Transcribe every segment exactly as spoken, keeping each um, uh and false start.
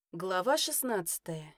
Глава шестнадцатая.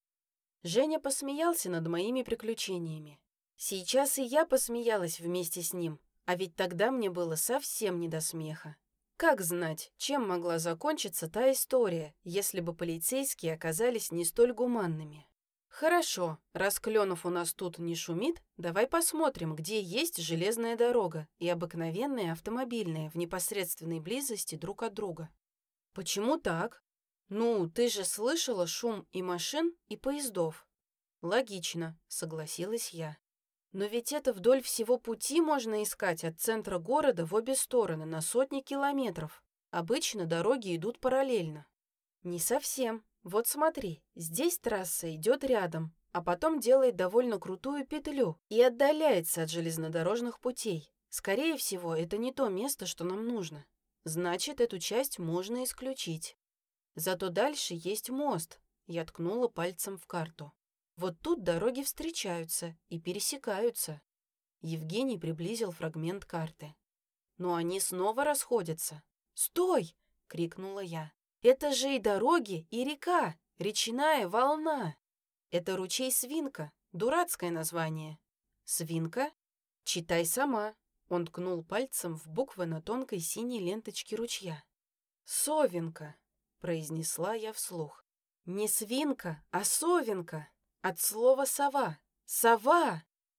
Женя посмеялся над моими приключениями. Сейчас и я посмеялась вместе с ним, а ведь тогда мне было совсем не до смеха. Как знать, чем могла закончиться та история, если бы полицейские оказались не столь гуманными? Хорошо, раз Кленов у нас тут не шумит, давай посмотрим, где есть железная дорога и обыкновенная автомобильная в непосредственной близости друг от друга. Почему так? Ну, ты же слышала шум и машин, и поездов. Логично, согласилась я. Но ведь это вдоль всего пути можно искать от центра города в обе стороны на сотни километров. Обычно дороги идут параллельно. Не совсем. Вот смотри, здесь трасса идет рядом, а потом делает довольно крутую петлю и отдаляется от железнодорожных путей. Скорее всего, это не то место, что нам нужно. Значит, эту часть можно исключить. Зато дальше есть мост. Я ткнула пальцем в карту. Вот тут дороги встречаются и пересекаются. Евгений приблизил фрагмент карты. Но они снова расходятся. «Стой!» — крикнула я. «Это же и дороги, и река, речная волна. Это ручей Свинка, дурацкое название». «Свинка? Читай сама». Он ткнул пальцем в буквы на тонкой синей ленточке ручья. «Совенка», — произнесла я вслух. «Не свинка, а совенка. От слова сова. Сова!»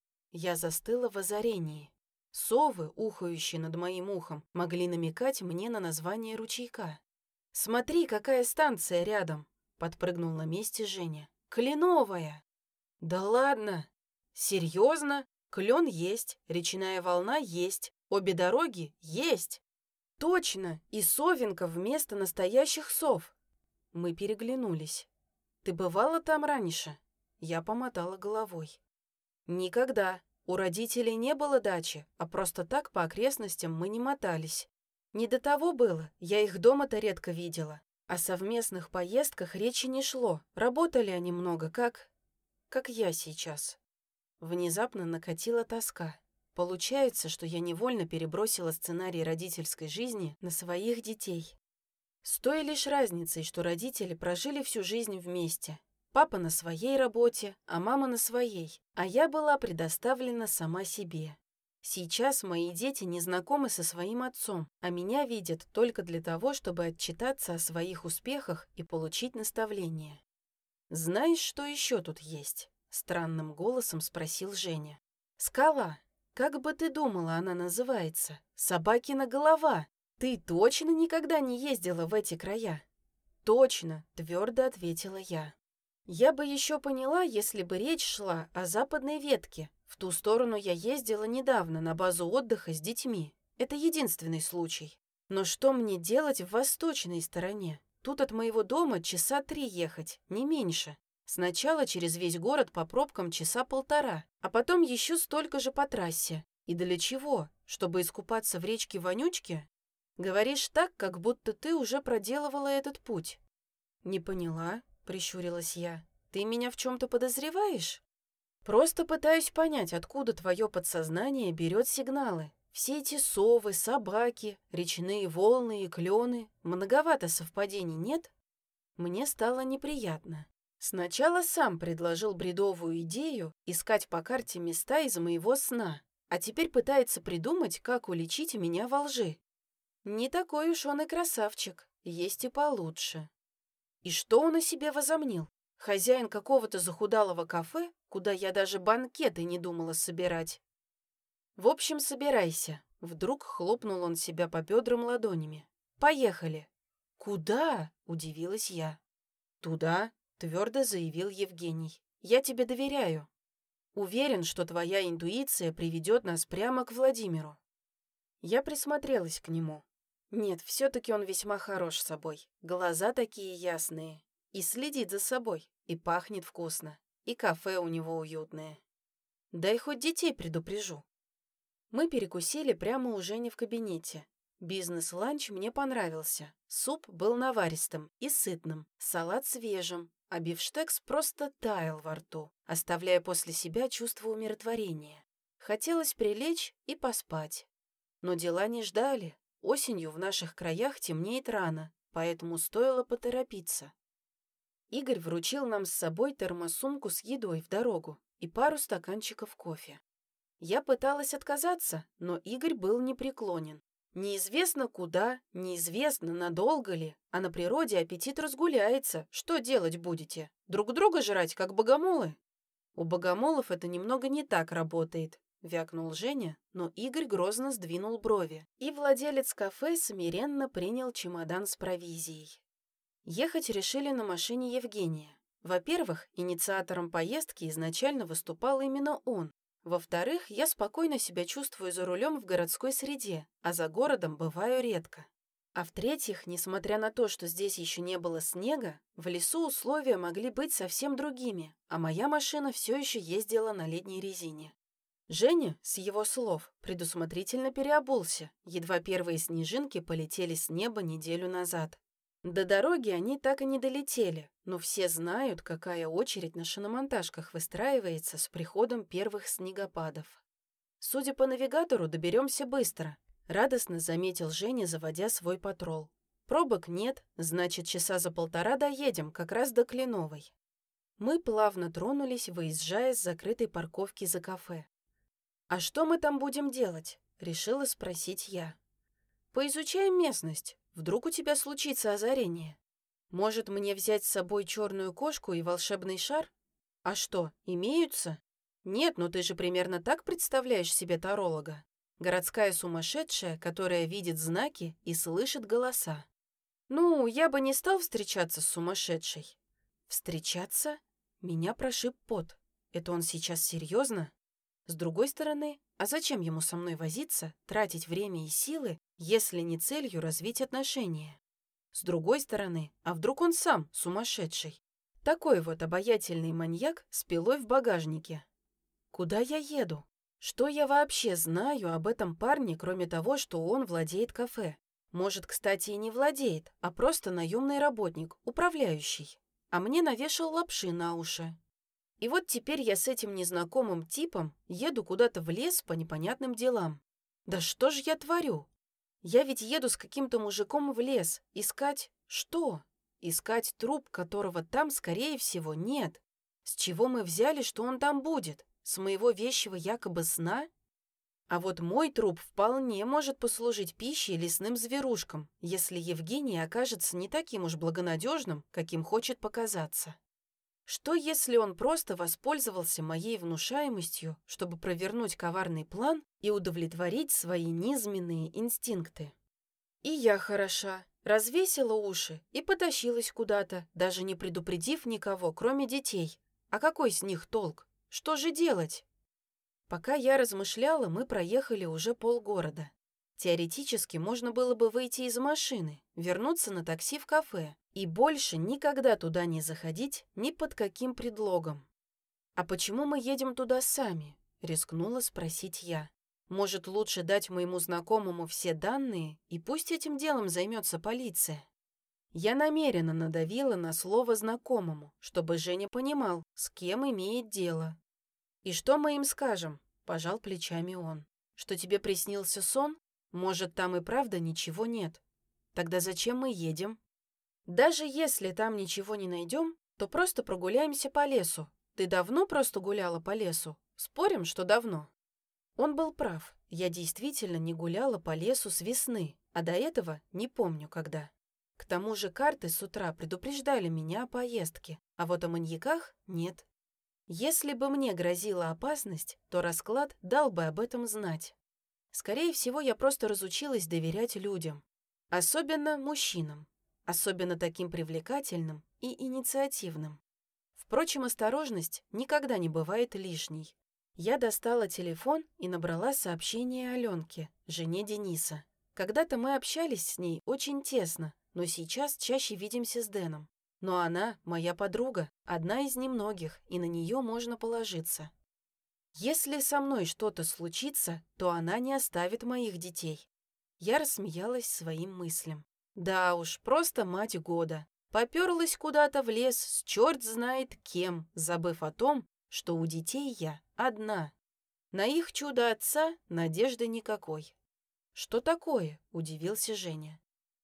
Я застыла в озарении. Совы, ухающие над моим ухом, могли намекать мне на название ручейка. «Смотри, какая станция рядом!» — подпрыгнул на месте Женя. «Кленовая!» «Да ладно! Серьезно? Клен есть, речная волна есть, обе дороги есть!» «Точно! И совенка вместо настоящих сов!» Мы переглянулись. «Ты бывала там раньше?» Я помотала головой. «Никогда. У родителей не было дачи, а просто так по окрестностям мы не мотались. Не до того было, я их дома-то редко видела. О совместных поездках речи не шло, работали они много, как... как я сейчас». Внезапно накатила тоска. Получается, что я невольно перебросила сценарий родительской жизни на своих детей. С той лишь разницей, что родители прожили всю жизнь вместе. Папа на своей работе, а мама на своей, а я была предоставлена сама себе. Сейчас мои дети не знакомы со своим отцом, а меня видят только для того, чтобы отчитаться о своих успехах и получить наставление. «Знаешь, что еще тут есть?» — странным голосом спросил Женя. «Скала. Как бы ты думала, она называется? Собакина голова. Ты точно никогда не ездила в эти края?» «Точно», — твердо ответила я. Я бы еще поняла, если бы речь шла о западной ветке. В ту сторону я ездила недавно на базу отдыха с детьми. Это единственный случай. Но что мне делать в восточной стороне? Тут от моего дома часа три ехать, не меньше. Сначала через весь город по пробкам часа полтора, а потом еще столько же по трассе. И для чего? Чтобы искупаться в речке Вонючки? Говоришь так, как будто ты уже проделывала этот путь. Не поняла. Прищурилась я. «Ты меня в чем-то подозреваешь?» «Просто пытаюсь понять, откуда твое подсознание берет сигналы. Все эти совы, собаки, речные волны и клены. Многовато совпадений, нет?» Мне стало неприятно. Сначала сам предложил бредовую идею искать по карте места из моего сна, а теперь пытается придумать, как уличить меня во лжи. Не такой уж он и красавчик, есть и получше. И что он о себе возомнил? Хозяин какого-то захудалого кафе, куда я даже банкеты не думала собирать. В общем, собирайся. Вдруг хлопнул он себя по бедрам ладонями. Поехали. Куда? Удивилась я. Туда, твердо заявил Евгений. Я тебе доверяю. Уверен, что твоя интуиция приведет нас прямо к Владимиру. Я присмотрелась к нему. Нет, все-таки он весьма хорош собой. Глаза такие ясные. И следит за собой. И пахнет вкусно. И кафе у него уютное. Дай хоть детей предупрежу. Мы перекусили прямо у Жени в кабинете. Бизнес-ланч мне понравился. Суп был наваристым и сытным. Салат свежим. А бифштекс просто таял во рту, оставляя после себя чувство умиротворения. Хотелось прилечь и поспать. Но дела не ждали. Осенью в наших краях темнеет рано, поэтому стоило поторопиться. Игорь вручил нам с собой термосумку с едой в дорогу и пару стаканчиков кофе. Я пыталась отказаться, но Игорь был непреклонен. Неизвестно куда, неизвестно надолго ли, а на природе аппетит разгуляется. Что делать будете? Друг друга жрать, как богомолы? У богомолов это немного не так работает, вякнул Женя, но Игорь грозно сдвинул брови, и владелец кафе смиренно принял чемодан с провизией. Ехать решили на машине Евгения. Во-первых, инициатором поездки изначально выступал именно он. Во-вторых, я спокойно себя чувствую за рулем в городской среде, а за городом бываю редко. А в-третьих, несмотря на то, что здесь еще не было снега, в лесу условия могли быть совсем другими, а моя машина все еще ездила на летней резине. Женя, с его слов, предусмотрительно переобулся, едва первые снежинки полетели с неба неделю назад. До дороги они так и не долетели, но все знают, какая очередь на шиномонтажках выстраивается с приходом первых снегопадов. Судя по навигатору, доберемся быстро, радостно заметил Женя, заводя свой патрол. Пробок нет, значит, часа за полтора доедем, как раз до Кленовой. Мы плавно тронулись, выезжая с закрытой парковки за кафе. «А что мы там будем делать?» — решила спросить я. «Поизучаем местность. Вдруг у тебя случится озарение. Может, мне взять с собой черную кошку и волшебный шар? А что, имеются? Нет, ну ты же примерно так представляешь себе таролога. Городская сумасшедшая, которая видит знаки и слышит голоса. Ну, я бы не стал встречаться с сумасшедшей». «Встречаться?» Меня прошиб пот. Это он сейчас серьезно? С другой стороны, а зачем ему со мной возиться, тратить время и силы, если не целью развить отношения? С другой стороны, а вдруг он сам сумасшедший? Такой вот обаятельный маньяк с пилой в багажнике. Куда я еду? Что я вообще знаю об этом парне, кроме того, что он владеет кафе? Может, кстати, и не владеет, а просто наемный работник, управляющий. А мне навешал лапши на уши. И вот теперь я с этим незнакомым типом еду куда-то в лес по непонятным делам. Да что же я творю? Я ведь еду с каким-то мужиком в лес. Искать что? Искать труп, которого там, скорее всего, нет. С чего мы взяли, что он там будет? С моего вещего якобы сна? А вот мой труп вполне может послужить пищей лесным зверушкам, если Евгений окажется не таким уж благонадежным, каким хочет показаться. Что, если он просто воспользовался моей внушаемостью, чтобы провернуть коварный план и удовлетворить свои низменные инстинкты? И я хороша, развесила уши и потащилась куда-то, даже не предупредив никого, кроме детей. А какой с них толк? Что же делать? Пока я размышляла, мы проехали уже полгорода. Теоретически можно было бы выйти из машины, вернуться на такси в кафе и больше никогда туда не заходить ни под каким предлогом. «А почему мы едем туда сами?» — рискнула спросить я. «Может, лучше дать моему знакомому все данные, и пусть этим делом займется полиция?» Я намеренно надавила на слово «знакомому», чтобы Женя понимал, с кем имеет дело. «И что мы им скажем?» — пожал плечами он. «Что тебе приснился сон? Может, там и правда ничего нет. Тогда зачем мы едем? Даже если там ничего не найдем, то просто прогуляемся по лесу. Ты давно просто гуляла по лесу? Спорим, что давно?» Он был прав. Я действительно не гуляла по лесу с весны, а до этого не помню когда. К тому же карты с утра предупреждали меня о поездке, а вот о маньяках нет. Если бы мне грозила опасность, то расклад дал бы об этом знать. Скорее всего, я просто разучилась доверять людям. Особенно мужчинам. Особенно таким привлекательным и инициативным. Впрочем, осторожность никогда не бывает лишней. Я достала телефон и набрала сообщение Аленке, жене Дениса. Когда-то мы общались с ней очень тесно, но сейчас чаще видимся с Дэном. Но она моя подруга, одна из немногих, и на нее можно положиться. Если со мной что-то случится, то она не оставит моих детей. Я рассмеялась своим мыслям. Да уж, просто мать года. Поперлась куда-то в лес с черт знает кем, забыв о том, что у детей я одна. На их чудо отца надежды никакой. «Что такое?» – удивился Женя.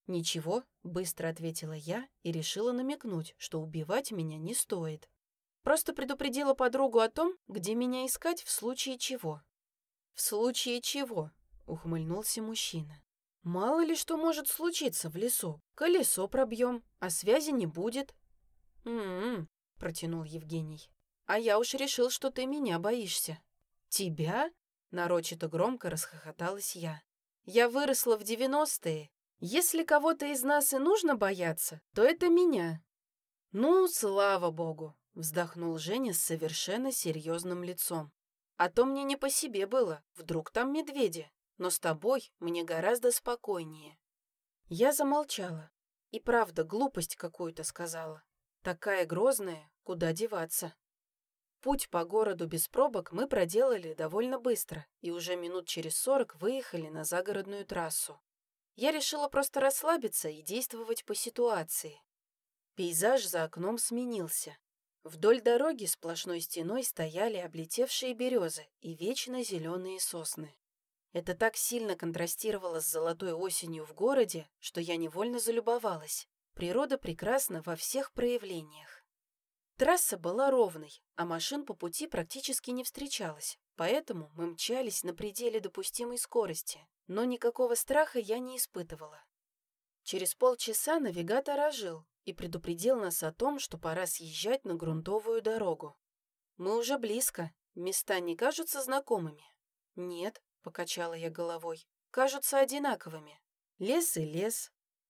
«Ничего», — быстро ответила я и решила намекнуть, что убивать меня не стоит. Просто предупредила подругу о том, где меня искать в случае чего. «В случае чего?» — ухмыльнулся мужчина. «Мало ли что может случиться в лесу. Колесо пробьем, а связи не будет». «М-м-м», протянул Евгений. «А я уж решил, что ты меня боишься». «Тебя?» — нарочито громко расхохоталась я. «Я выросла в девяностые. Если кого-то из нас и нужно бояться, то это меня». «Ну, слава богу», — вздохнул Женя с совершенно серьезным лицом. «А то мне не по себе было, вдруг там медведи, но с тобой мне гораздо спокойнее». Я замолчала. И правда, глупость какую-то сказала. Такая грозная, куда деваться. Путь по городу без пробок мы проделали довольно быстро и уже минут через сорок выехали на загородную трассу. Я решила просто расслабиться и действовать по ситуации. Пейзаж за окном сменился. Вдоль дороги сплошной стеной стояли облетевшие березы и вечно зеленые сосны. Это так сильно контрастировало с золотой осенью в городе, что я невольно залюбовалась. Природа прекрасна во всех проявлениях. Трасса была ровной, а машин по пути практически не встречалось, поэтому мы мчались на пределе допустимой скорости, но никакого страха я не испытывала. Через полчаса навигатор ожил и предупредил нас о том, что пора съезжать на грунтовую дорогу. Мы уже близко, места не кажутся знакомыми? Нет, покачала я головой, кажутся одинаковыми. Лес и лес.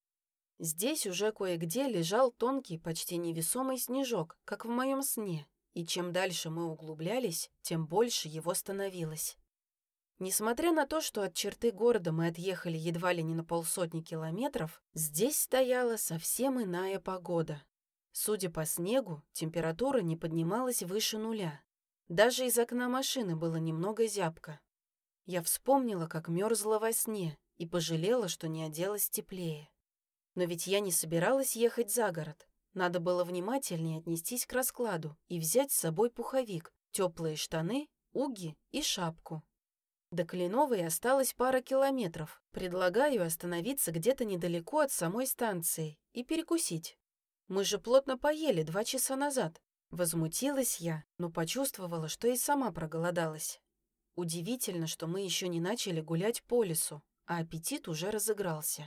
Здесь уже кое-где лежал тонкий, почти невесомый снежок, как в моем сне, и чем дальше мы углублялись, тем больше его становилось. Несмотря на то, что от черты города мы отъехали едва ли не на полсотни километров, здесь стояла совсем иная погода. Судя по снегу, температура не поднималась выше нуля. Даже из окна машины было немного зябко. Я вспомнила, как мерзла во сне, и пожалела, что не оделась теплее. Но ведь я не собиралась ехать за город. Надо было внимательнее отнестись к раскладу и взять с собой пуховик, теплые штаны, уги и шапку. До Кленовой осталось пара километров. Предлагаю остановиться где-то недалеко от самой станции и перекусить. Мы же плотно поели два часа назад. Возмутилась я, но почувствовала, что и сама проголодалась. Удивительно, что мы еще не начали гулять по лесу, а аппетит уже разыгрался.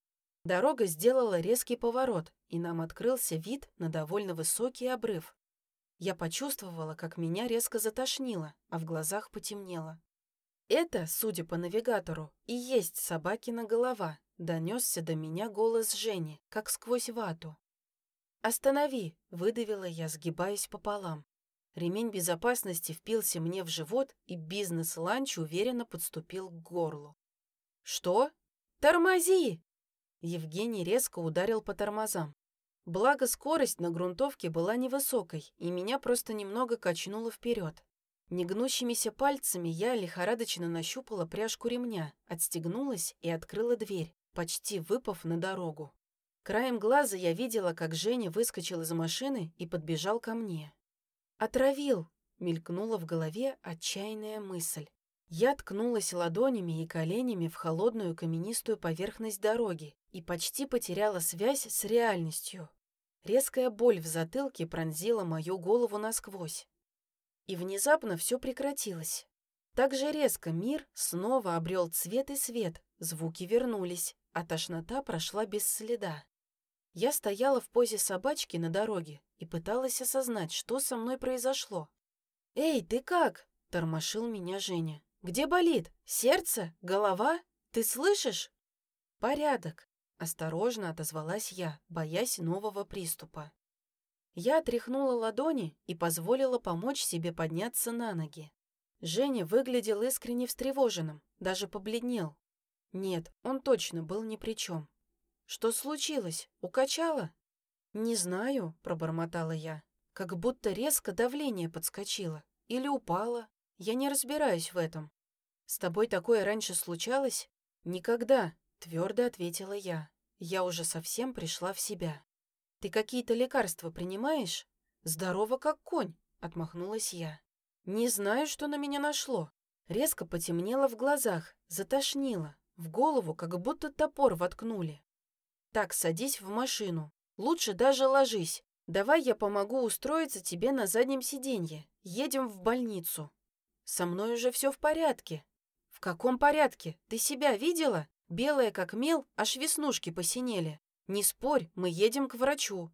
Дорога сделала резкий поворот, и нам открылся вид на довольно высокий обрыв. Я почувствовала, как меня резко затошнило, а в глазах потемнело. «Это, судя по навигатору, и есть собакина голова», — донесся до меня голос Жени, как сквозь вату. «Останови!» — выдавила я, сгибаясь пополам. Ремень безопасности впился мне в живот, и бизнес-ланч уверенно подступил к горлу. «Что? Тормози!» Евгений резко ударил по тормозам. Благо, скорость на грунтовке была невысокой, и меня просто немного качнуло вперед. Негнущимися пальцами я лихорадочно нащупала пряжку ремня, отстегнулась и открыла дверь, почти выпав на дорогу. Краем глаза я видела, как Женя выскочил из машины и подбежал ко мне. «Отравил!» — мелькнула в голове отчаянная мысль. Я ткнулась ладонями и коленями в холодную каменистую поверхность дороги и почти потеряла связь с реальностью. Резкая боль в затылке пронзила мою голову насквозь. И внезапно все прекратилось. Так же резко мир снова обрел цвет и свет, звуки вернулись, а тошнота прошла без следа. Я стояла в позе собачки на дороге и пыталась осознать, что со мной произошло. «Эй, ты как?» — тормошил меня Женя. «Где болит? Сердце? Голова? Ты слышишь?» «Порядок», — осторожно отозвалась я, боясь нового приступа. Я отряхнула ладони и позволила помочь себе подняться на ноги. Женя выглядел искренне встревоженным, даже побледнел. Нет, он точно был ни при чем. «Что случилось? Укачало?» «Не знаю», — пробормотала я. «Как будто резко давление подскочило. Или упало. Я не разбираюсь в этом. С тобой такое раньше случалось?» «Никогда», — твердо ответила я. Я уже совсем пришла в себя. «Ты какие-то лекарства принимаешь?» «Здорово, как конь», — отмахнулась я. «Не знаю, что на меня нашло». Резко потемнело в глазах, затошнило. В голову как будто топор воткнули. Так, садись в машину. Лучше даже ложись. Давай я помогу устроиться тебе на заднем сиденье. Едем в больницу. Со мной уже все в порядке. В каком порядке? Ты себя видела? Белая как мел, аж веснушки посинели. Не спорь, мы едем к врачу.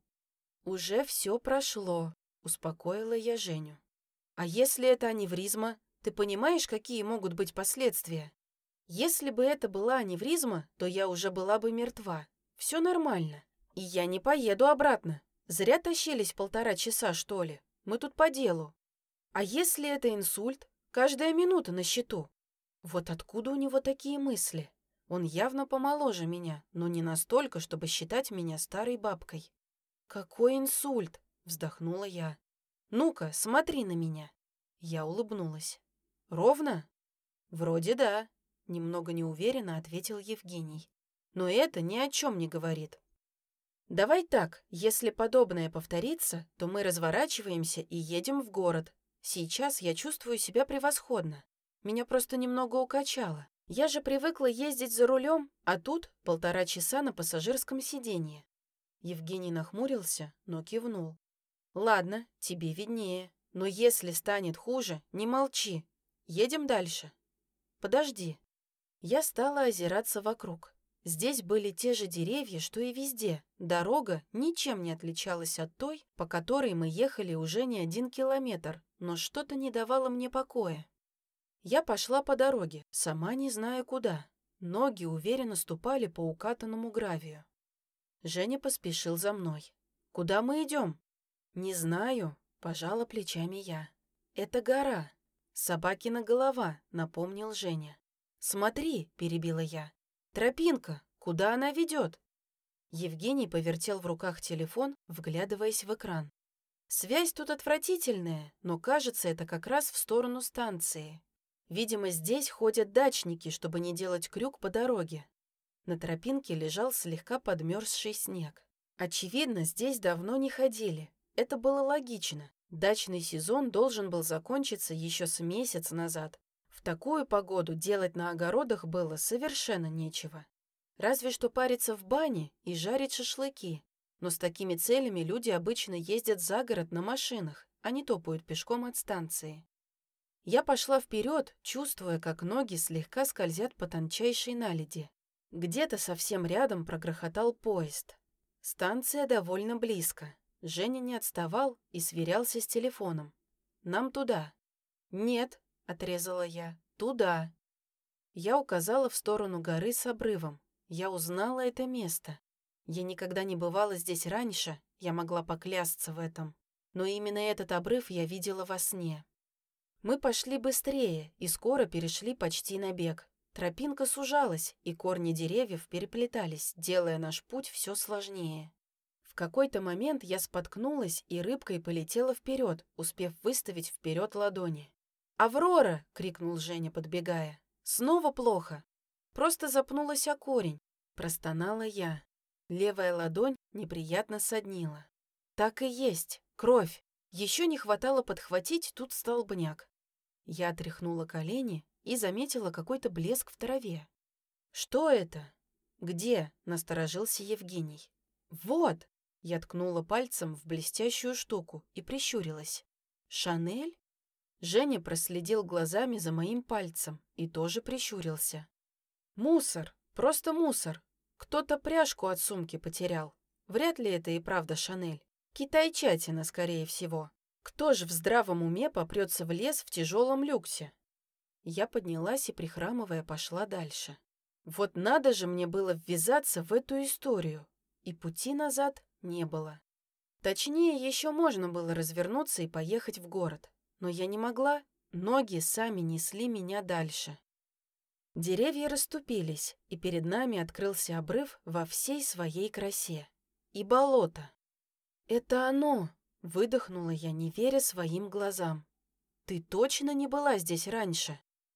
Уже все прошло, успокоила я Женю. А если это аневризма? Ты понимаешь, какие могут быть последствия? Если бы это была аневризма, то я уже была бы мертва. Все нормально. И я не поеду обратно. Зря тащились полтора часа, что ли. Мы тут по делу. А если это инсульт? Каждая минута на счету. Вот откуда у него такие мысли? Он явно помоложе меня, но не настолько, чтобы считать меня старой бабкой. «Какой инсульт?» — вздохнула я. «Ну-ка, смотри на меня». Я улыбнулась. «Ровно?» «Вроде да», — немного неуверенно ответил Евгений. «Но это ни о чем не говорит». «Давай так, если подобное повторится, то мы разворачиваемся и едем в город. Сейчас я чувствую себя превосходно. Меня просто немного укачало. Я же привыкла ездить за рулем, а тут полтора часа на пассажирском сиденье». Евгений нахмурился, но кивнул. «Ладно, тебе виднее. Но если станет хуже, не молчи. Едем дальше». «Подожди». Я стала озираться вокруг. Здесь были те же деревья, что и везде. Дорога ничем не отличалась от той, по которой мы ехали уже не один километр, но что-то не давало мне покоя. Я пошла по дороге, сама не зная куда. Ноги уверенно ступали по укатанному гравию. Женя поспешил за мной. «Куда мы идем?» «Не знаю», — пожала плечами я. «Это гора. Собакина голова», — напомнил Женя. «Смотри», — перебила я. «Тропинка. Куда она ведет?» Евгений повертел в руках телефон, вглядываясь в экран. «Связь тут отвратительная, но кажется, это как раз в сторону станции. Видимо, здесь ходят дачники, чтобы не делать крюк по дороге». На тропинке лежал слегка подмерзший снег. Очевидно, здесь давно не ходили. Это было логично. Дачный сезон должен был закончиться еще с месяц назад. В такую погоду делать на огородах было совершенно нечего. Разве что париться в бане и жарить шашлыки. Но с такими целями люди обычно ездят за город на машинах, а не топают пешком от станции. Я пошла вперед, чувствуя, как ноги слегка скользят по тончайшей наледи. Где-то совсем рядом прогрохотал поезд. Станция довольно близко. Женя не отставал и сверялся с телефоном. «Нам туда». «Нет», — отрезала я, — «туда». Я указала в сторону горы с обрывом. Я узнала это место. Я никогда не бывала здесь раньше, я могла поклясться в этом. Но именно этот обрыв я видела во сне. Мы пошли быстрее и скоро перешли почти на бег. Тропинка сужалась, и корни деревьев переплетались, делая наш путь все сложнее. В какой-то момент я споткнулась и рыбкой полетела вперед, успев выставить вперед ладони. «Аврора!» — крикнул Женя, подбегая. «Снова плохо!» «Просто запнулась о корень», — простонала я. Левая ладонь неприятно соднила. «Так и есть, кровь. Еще не хватало подхватить тут столбняк». Я отряхнула колени и заметила какой-то блеск в траве. «Что это?» «Где?» — насторожился Евгений. «Вот!» — я ткнула пальцем в блестящую штуку и прищурилась. «Шанель?» Женя проследил глазами за моим пальцем и тоже прищурился. «Мусор! Просто мусор! Кто-то пряжку от сумки потерял. Вряд ли это и правда Шанель. Китайчатина, скорее всего. Кто ж в здравом уме попрется в лес в тяжелом люксе?» Я поднялась и, прихрамывая, пошла дальше. Вот надо же мне было ввязаться в эту историю. И пути назад не было. Точнее, еще можно было развернуться и поехать в город. Но я не могла, ноги сами несли меня дальше. Деревья расступились, и перед нами открылся обрыв во всей своей красе. И болото. «Это оно!» — выдохнула я, не веря своим глазам. «Ты точно не была здесь раньше?»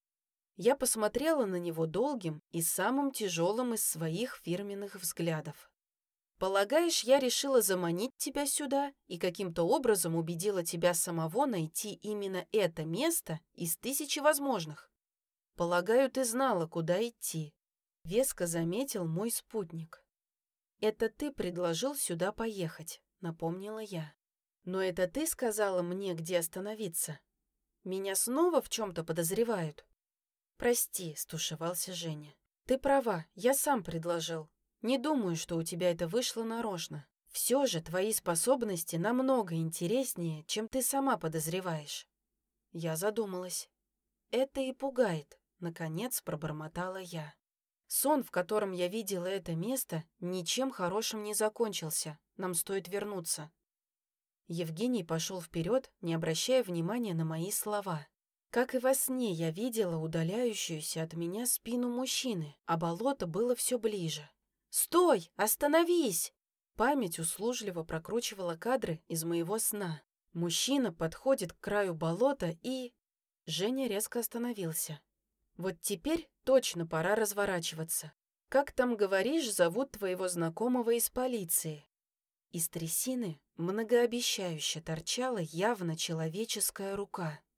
Я посмотрела на него долгим и самым тяжелым из своих фирменных взглядов. «Полагаешь, я решила заманить тебя сюда и каким-то образом убедила тебя самого найти именно это место из тысячи возможных? Полагаю, ты знала, куда идти», — веско заметил мой спутник. «Это ты предложил сюда поехать», — напомнила я. «Но это ты сказала мне, где остановиться. Меня снова в чем-то подозревают». «Прости», — стушевался Женя. «Ты права, я сам предложил. Не думаю, что у тебя это вышло нарочно. Все же твои способности намного интереснее, чем ты сама подозреваешь». Я задумалась. «Это и пугает», — наконец пробормотала я. Сон, в котором я видела это место, ничем хорошим не закончился. Нам стоит вернуться. Евгений пошел вперед, не обращая внимания на мои слова. Как и во сне, я видела удаляющуюся от меня спину мужчины, а болото было все ближе. «Стой! Остановись!» Память услужливо прокручивала кадры из моего сна. Мужчина подходит к краю болота и... Женя резко остановился. «Вот теперь точно пора разворачиваться. Как там, говоришь, зовут твоего знакомого из полиции?» Из трясины многообещающе торчала явно человеческая рука.